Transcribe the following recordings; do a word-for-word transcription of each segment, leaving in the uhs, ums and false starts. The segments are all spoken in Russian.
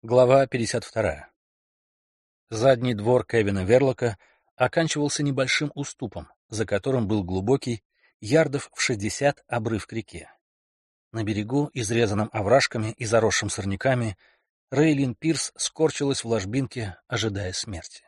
Глава пятьдесят вторая. Задний двор Кевина Верлока оканчивался небольшим уступом, за которым был глубокий, ярдов в шестьдесят обрыв к реке. На берегу, изрезанном овражками и заросшим сорняками, Рейлин Пирс скорчилась в ложбинке, ожидая смерти.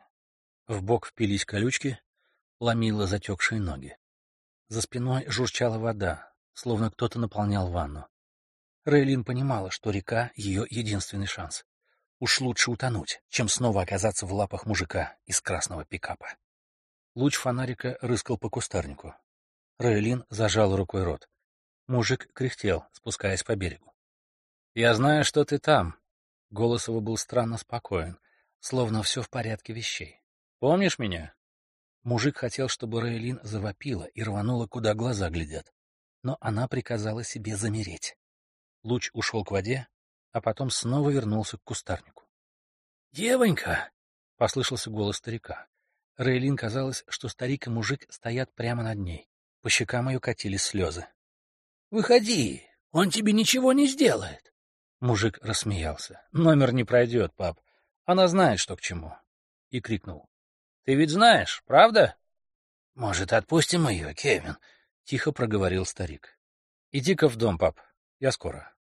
В бок впились колючки, ломило затекшие ноги. За спиной журчала вода, словно кто-то наполнял ванну. Рейлин понимала, что река — ее единственный шанс. Уж лучше утонуть, чем снова оказаться в лапах мужика из красного пикапа. Луч фонарика рыскал по кустарнику. Рейлин зажал рукой рот. Мужик кряхтел, спускаясь по берегу. «Я знаю, что ты там». Голос его был странно спокоен, словно все в порядке вещей. «Помнишь меня?» Мужик хотел, чтобы Рейлин завопила и рванула, куда глаза глядят. Но она приказала себе замереть. Луч ушел к воде, а потом снова вернулся к кустарнику. «Девонька!» — послышался голос старика. Рейлин казалось, что старик и мужик стоят прямо над ней. По щекам ее катились слезы. «Выходи! Он тебе ничего не сделает!» Мужик рассмеялся. «Номер не пройдет, пап. Она знает, что к чему». И крикнул. «Ты ведь знаешь, правда?» «Может, отпустим ее, Кевин?» — тихо проговорил старик. «Иди-ка в дом, пап. Я скоро».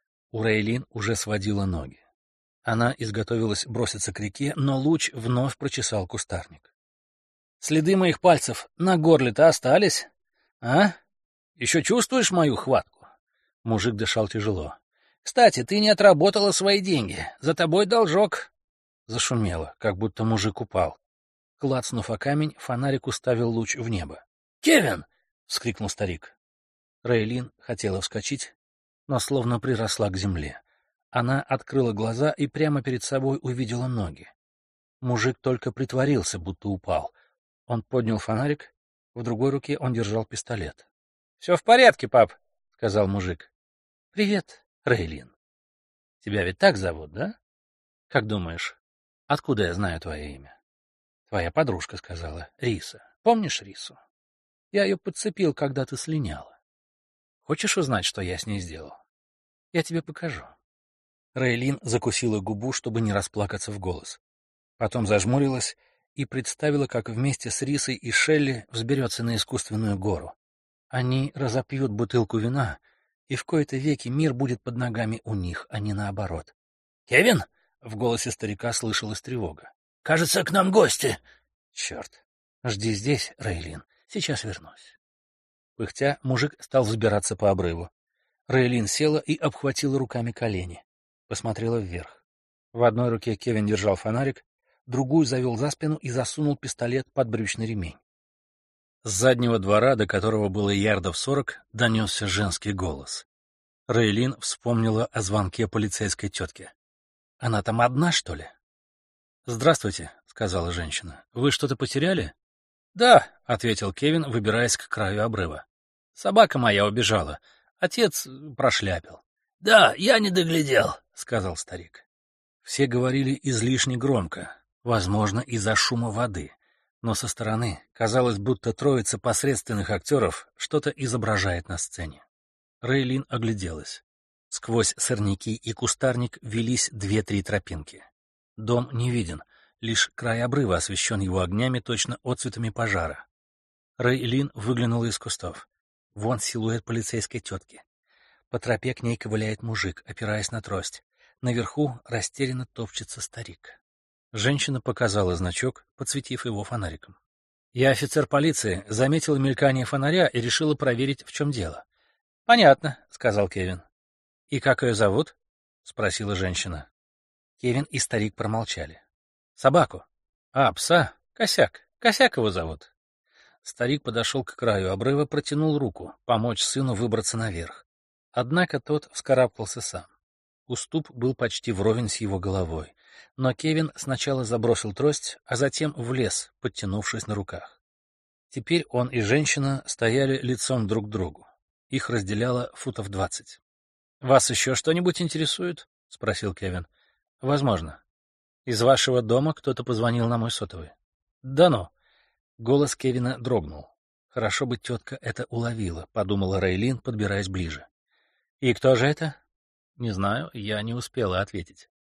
У Рейлин уже сводила ноги. Она изготовилась броситься к реке, но луч вновь прочесал кустарник. «Следы моих пальцев на горле-то остались? А? Еще чувствуешь мою хватку?» Мужик дышал тяжело. «Кстати, ты не отработала свои деньги. За тобой должок». Зашумело, как будто мужик упал. Клацнув о камень, фонарик уставил луч в небо. «Кевин!» — вскрикнул старик. Рейлин хотела вскочить, но словно приросла к земле. Она открыла глаза и прямо перед собой увидела ноги. Мужик только притворился, будто упал. Он поднял фонарик, в другой руке он держал пистолет. — Все в порядке, пап, — сказал мужик. — Привет, Рейлин. Тебя ведь так зовут, да? Как думаешь, откуда я знаю твое имя? Твоя подружка сказала, Риса. Помнишь Рису? Я ее подцепил, когда ты слиняла. Хочешь узнать, что я с ней сделал? Я тебе покажу. Рейлин закусила губу, чтобы не расплакаться в голос. Потом зажмурилась и представила, как вместе с Рисой и Шелли взберется на искусственную гору. Они разопьют бутылку вина, и в кои-то веки мир будет под ногами у них, а не наоборот. «Кевин!» — в голосе старика слышалась тревога. «Кажется, к нам гости!» «Черт! Жди здесь, Рейлин, сейчас вернусь». Пыхтя, мужик стал взбираться по обрыву. Рейлин села и обхватила руками колени. Посмотрела вверх. В одной руке Кевин держал фонарик, другую завел за спину и засунул пистолет под брючный ремень. С заднего двора, до которого было ярдов сорок, донесся женский голос. Рейлин вспомнила о звонке полицейской тетке. «Она там одна, что ли?» «Здравствуйте», — сказала женщина. «Вы что-то потеряли?» «Да», — ответил Кевин, выбираясь к краю обрыва. «Собака моя убежала. Отец прошляпил». «Да, я не доглядел», — сказал старик. Все говорили излишне громко, возможно, из-за шума воды, но со стороны казалось, будто троица посредственных актеров что-то изображает на сцене. Рейлин огляделась. Сквозь сорняки и кустарник велись две-три тропинки. Дом не виден, лишь край обрыва освещен его огнями, точно отцветами пожара. Рейлин выглянула из кустов. Вон силуэт полицейской тетки. По тропе к ней ковыляет мужик, опираясь на трость. Наверху растерянно топчется старик. Женщина показала значок, подсветив его фонариком. «Я офицер полиции, заметила мелькание фонаря и решила проверить, в чем дело». «Понятно», — сказал Кевин. «И как ее зовут?» — спросила женщина. Кевин и старик промолчали. «Собаку». «А, пса? Косяк. Косяк его зовут». Старик подошел к краю обрыва, протянул руку, помочь сыну выбраться наверх. Однако тот вскарабкался сам. Уступ был почти вровень с его головой, но Кевин сначала забросил трость, а затем влез, подтянувшись на руках. Теперь он и женщина стояли лицом друг к другу. Их разделяло футов двадцать. «Вас еще что-нибудь интересует?» — спросил Кевин. «Возможно. Из вашего дома кто-то позвонил на мой сотовый». «Да ну!» Голос Кевина дрогнул. «Хорошо бы тетка это уловила», — подумала Рейлин, подбираясь ближе. «И кто же это?» «Не знаю, я не успела ответить».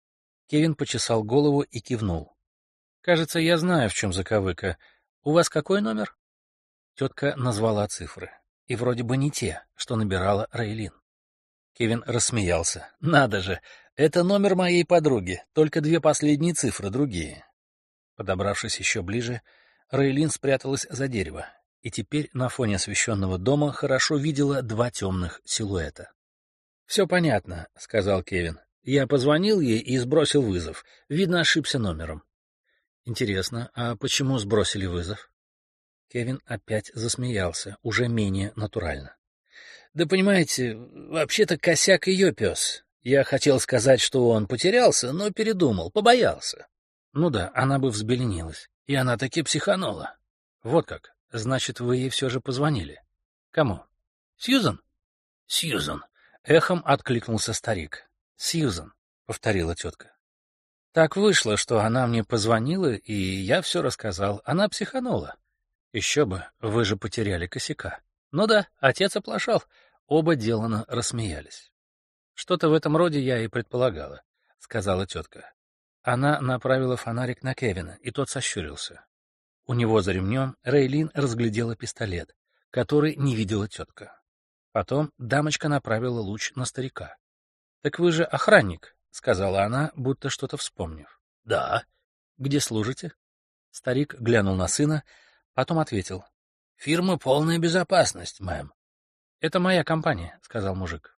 Кевин почесал голову и кивнул. «Кажется, я знаю, в чем заковыка. У вас какой номер?» Тетка назвала цифры. И вроде бы не те, что набирала Рейлин. Кевин рассмеялся. «Надо же! Это номер моей подруги, только две последние цифры другие». Подобравшись еще ближе, Рейлин спряталась за дерево, и теперь на фоне освещенного дома хорошо видела два темных силуэта. «Все понятно», — сказал Кевин. «Я позвонил ей и сбросил вызов. Видно, ошибся номером». «Интересно, а почему сбросили вызов?» Кевин опять засмеялся, уже менее натурально. «Да понимаете, вообще-то косяк ее пес. Я хотел сказать, что он потерялся, но передумал, побоялся». «Ну да, она бы взбеленилась. И она таки психанула». «Вот как. Значит, вы ей все же позвонили». «Кому?» «Сьюзан?» «Сьюзан», — эхом откликнулся старик. «Сьюзан», — повторила тетка. «Так вышло, что она мне позвонила, и я все рассказал. Она психанула». «Еще бы, вы же потеряли косяка». «Ну да, отец оплошал». Оба делано рассмеялись. «Что-то в этом роде я и предполагала», — сказала тетка. Она направила фонарик на Кевина, и тот сощурился. У него за ремнем Рейлин разглядела пистолет, который не видела тетка. Потом дамочка направила луч на старика. «Так вы же охранник», — сказала она, будто что-то вспомнив. «Да». «Где служите?» Старик глянул на сына, потом ответил. «Фирма «Полная безопасность», мэм». «Это моя компания», — сказал мужик.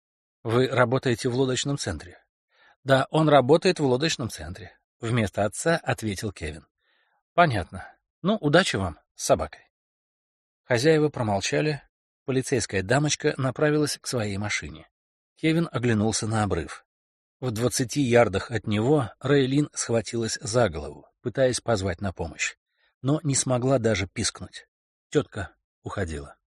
«Вы работаете в лодочном центре?» «Да, он работает в лодочном центре», — вместо отца ответил Кевин. «Понятно. Ну, удачи вам с собакой». Хозяева промолчали. Полицейская дамочка направилась к своей машине. Кевин оглянулся на обрыв. В двадцати ярдах от него Рейлин схватилась за голову, пытаясь позвать на помощь, но не смогла даже пискнуть. Тетка уходила.